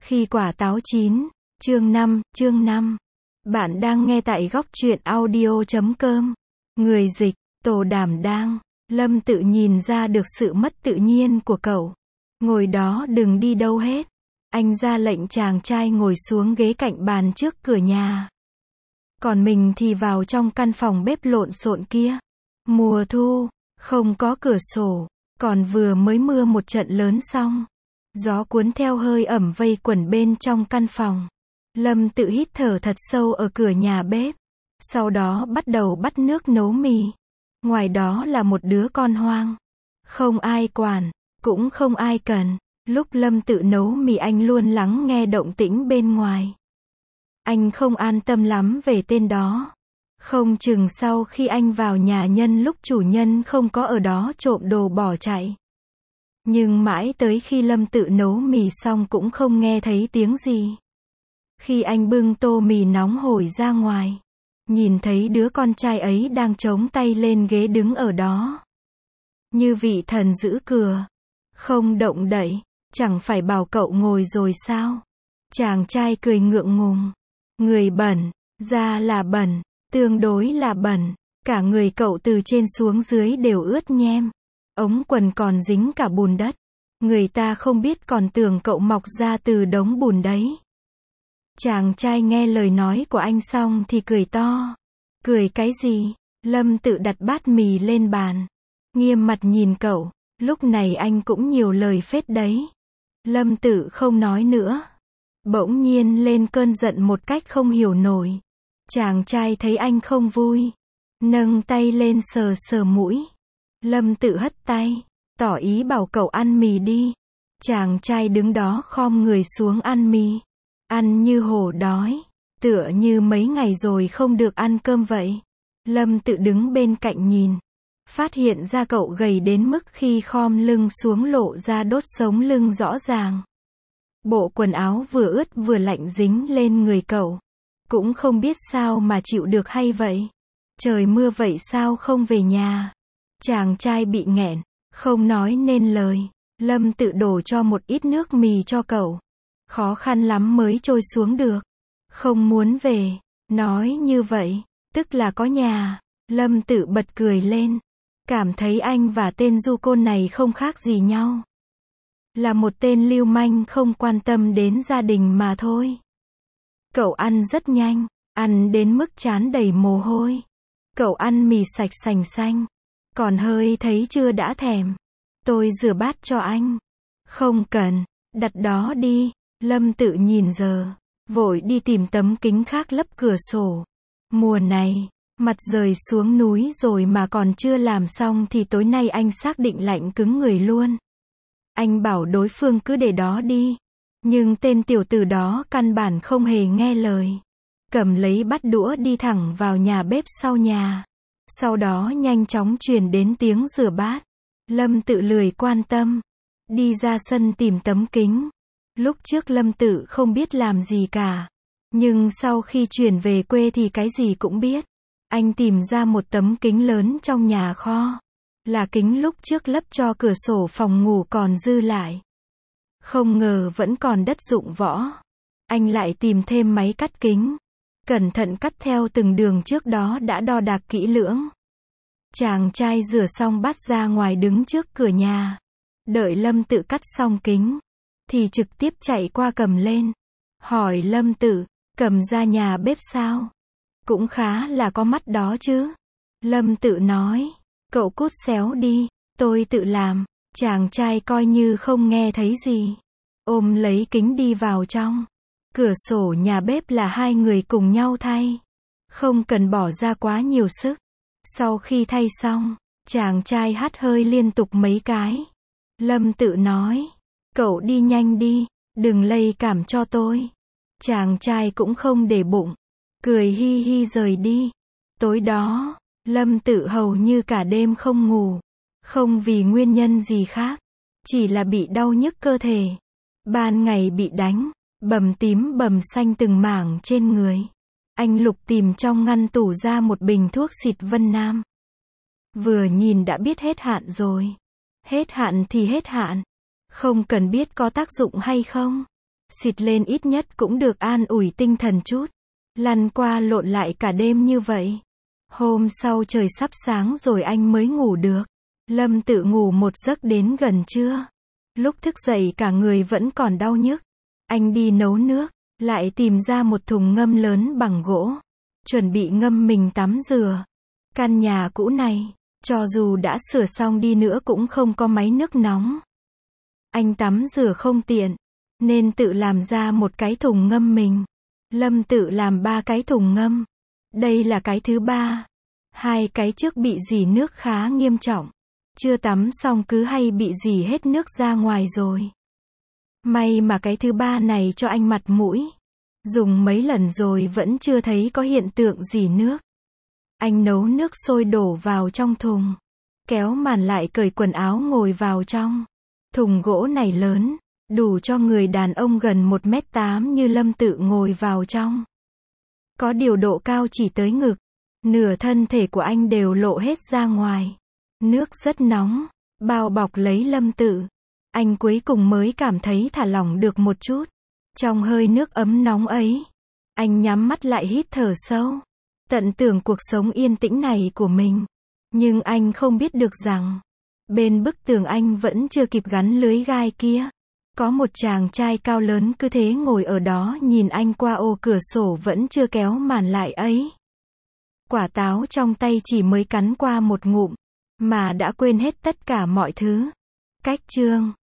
Khi quả táo chín, chương 5. Bạn đang nghe tại góc truyện audio.com. Người dịch, Tổ Đảm Đang. Lâm tự nhìn ra được sự mất tự nhiên của cậu. Ngồi đó đừng đi đâu hết. Anh ra lệnh chàng trai ngồi xuống ghế cạnh bàn trước cửa nhà. Còn mình thì vào trong căn phòng bếp lộn xộn kia. Mùa thu, không có cửa sổ, còn vừa mới mưa một trận lớn xong. Gió cuốn theo hơi ẩm vây quẩn bên trong căn phòng. Lâm tự hít thở thật sâu ở cửa nhà bếp. Sau đó bắt đầu bắt nước nấu mì. Ngoài đó là một đứa con hoang. Không ai quản, cũng không ai cần. Lúc Lâm tự nấu mì anh luôn lắng nghe động tĩnh bên ngoài. Anh không an tâm lắm về tên đó. Không chừng sau khi anh vào nhà nhân lúc chủ nhân không có ở đó trộm đồ bỏ chạy. Nhưng mãi tới khi Lâm tự nấu mì xong cũng không nghe thấy tiếng gì. Khi anh bưng tô mì nóng hổi ra ngoài, nhìn thấy đứa con trai ấy đang chống tay lên ghế đứng ở đó. Như vị thần giữ cửa. Không động đậy, chẳng phải bảo cậu ngồi rồi sao? Chàng trai cười ngượng ngùng. Người bẩn, da là bẩn, tương đối là bẩn. Cả người cậu từ trên xuống dưới đều ướt nhem. Ống quần còn dính cả bùn đất. Người ta không biết còn tưởng cậu mọc ra từ đống bùn đấy. Chàng trai nghe lời nói của anh xong thì cười to. Cười cái gì? Lâm tự đặt bát mì lên bàn. Nghiêm mặt nhìn cậu. Lúc này anh cũng nhiều lời phết đấy. Lâm tự không nói nữa. Bỗng nhiên lên cơn giận một cách không hiểu nổi. Chàng trai thấy anh không vui. Nâng tay lên sờ sờ mũi. Lâm tự hất tay. Tỏ ý bảo cậu ăn mì đi. Chàng trai đứng đó khom người xuống ăn mì. Ăn như hổ đói. Tựa như mấy ngày rồi không được ăn cơm vậy. Lâm tự đứng bên cạnh nhìn. Phát hiện ra cậu gầy đến mức khi khom lưng xuống lộ ra đốt sống lưng rõ ràng. Bộ quần áo vừa ướt vừa lạnh dính lên người cậu. Cũng không biết sao mà chịu được hay vậy. Trời mưa vậy sao không về nhà? Chàng trai bị nghẹn, không nói nên lời. Lâm tự đổ cho một ít nước mì cho cậu. Khó khăn lắm mới trôi xuống được. Không muốn về. Nói như vậy, tức là có nhà. Lâm tự bật cười lên. Cảm thấy anh và tên du côn này không khác gì nhau. Là một tên lưu manh không quan tâm đến gia đình mà thôi. Cậu ăn rất nhanh, ăn đến mức trán đầy mồ hôi. Cậu ăn mì sạch sành xanh. Còn hơi thấy chưa đã thèm. Tôi rửa bát cho anh. Không cần, đặt đó đi. Lâm tự nhìn giờ. Vội đi tìm tấm kính khác lấp cửa sổ. Mùa này, mặt rời xuống núi rồi mà còn chưa làm xong thì tối nay anh xác định lạnh cứng người luôn. Anh bảo đối phương cứ để đó đi. Nhưng tên tiểu tử đó căn bản không hề nghe lời. Cầm lấy bát đũa đi thẳng vào nhà bếp sau nhà. Sau đó nhanh chóng truyền đến tiếng rửa bát. Lâm tự lười quan tâm. Đi ra sân tìm tấm kính. Lúc trước Lâm tự không biết làm gì cả. Nhưng sau khi chuyển về quê thì cái gì cũng biết. Anh tìm ra một tấm kính lớn trong nhà kho. Là kính lúc trước lấp cho cửa sổ phòng ngủ còn dư lại. Không ngờ vẫn còn đất dụng võ. Anh lại tìm thêm máy cắt kính. Cẩn thận cắt theo từng đường trước đó đã đo đạc kỹ lưỡng. Chàng trai rửa xong bát ra ngoài đứng trước cửa nhà. Đợi Lâm tự cắt xong kính. Thì trực tiếp chạy qua cầm lên. Hỏi Lâm tự, cầm ra nhà bếp sao? Cũng khá là có mắt đó chứ. Lâm tự nói, cậu cút xéo đi, tôi tự làm. Chàng trai coi như không nghe thấy gì. Ôm lấy kính đi vào trong. Cửa sổ nhà bếp là hai người cùng nhau thay. Không cần bỏ ra quá nhiều sức. Sau khi thay xong, chàng trai hắt hơi liên tục mấy cái. Lâm tự nói, cậu đi nhanh đi, đừng lây cảm cho tôi. Chàng trai cũng không để bụng. Cười hi hi rời đi. Tối đó, Lâm tự hầu như cả đêm không ngủ. Không vì nguyên nhân gì khác. Chỉ là bị đau nhức cơ thể. Ban ngày bị đánh, bầm tím bầm xanh từng mảng trên người. Anh lục tìm trong ngăn tủ ra một bình thuốc xịt Vân Nam. Vừa nhìn đã biết hết hạn rồi. Hết hạn thì hết hạn. Không cần biết có tác dụng hay không. xịt lên ít nhất cũng được an ủi tinh thần chút. Lăn qua lộn lại cả đêm như vậy. Hôm sau trời sắp sáng rồi anh mới ngủ được. Lâm Tự ngủ một giấc đến gần trưa. Lúc thức dậy cả người vẫn còn đau nhức. Anh đi nấu nước, lại tìm ra một thùng ngâm lớn bằng gỗ. Chuẩn bị ngâm mình tắm rửa. Căn nhà cũ này, cho dù đã sửa xong đi nữa cũng không có máy nước nóng. Anh tắm rửa không tiện, nên tự làm ra một cái thùng ngâm mình. Lâm Tự làm 3 cái thùng ngâm. Đây là cái thứ 3. 2 cái trước bị rỉ nước khá nghiêm trọng. Chưa tắm xong cứ hay bị rỉ hết nước ra ngoài rồi. May mà cái thứ 3 này cho anh mặt mũi. Dùng mấy lần rồi vẫn chưa thấy có hiện tượng rỉ nước. Anh nấu nước sôi đổ vào trong thùng. Kéo màn lại cởi quần áo ngồi vào trong. Thùng gỗ này lớn, đủ cho người đàn ông gần 1m8 như Lâm Tự ngồi vào trong. Có điều độ cao chỉ tới ngực. Nửa thân thể của anh đều lộ hết ra ngoài. Nước rất nóng, bao bọc lấy Lâm Tự. Anh cuối cùng mới cảm thấy thả lỏng được một chút. Trong hơi nước ấm nóng ấy, anh nhắm mắt lại hít thở sâu. Tận tưởng cuộc sống yên tĩnh này của mình. Nhưng anh không biết được rằng, bên bức tường anh vẫn chưa kịp gắn lưới gai kia. Có một chàng trai cao lớn cứ thế ngồi ở đó nhìn anh qua ô cửa sổ vẫn chưa kéo màn lại ấy. Quả táo trong tay chỉ mới cắn qua một ngụm, mà đã quên hết tất cả mọi thứ. Cách chương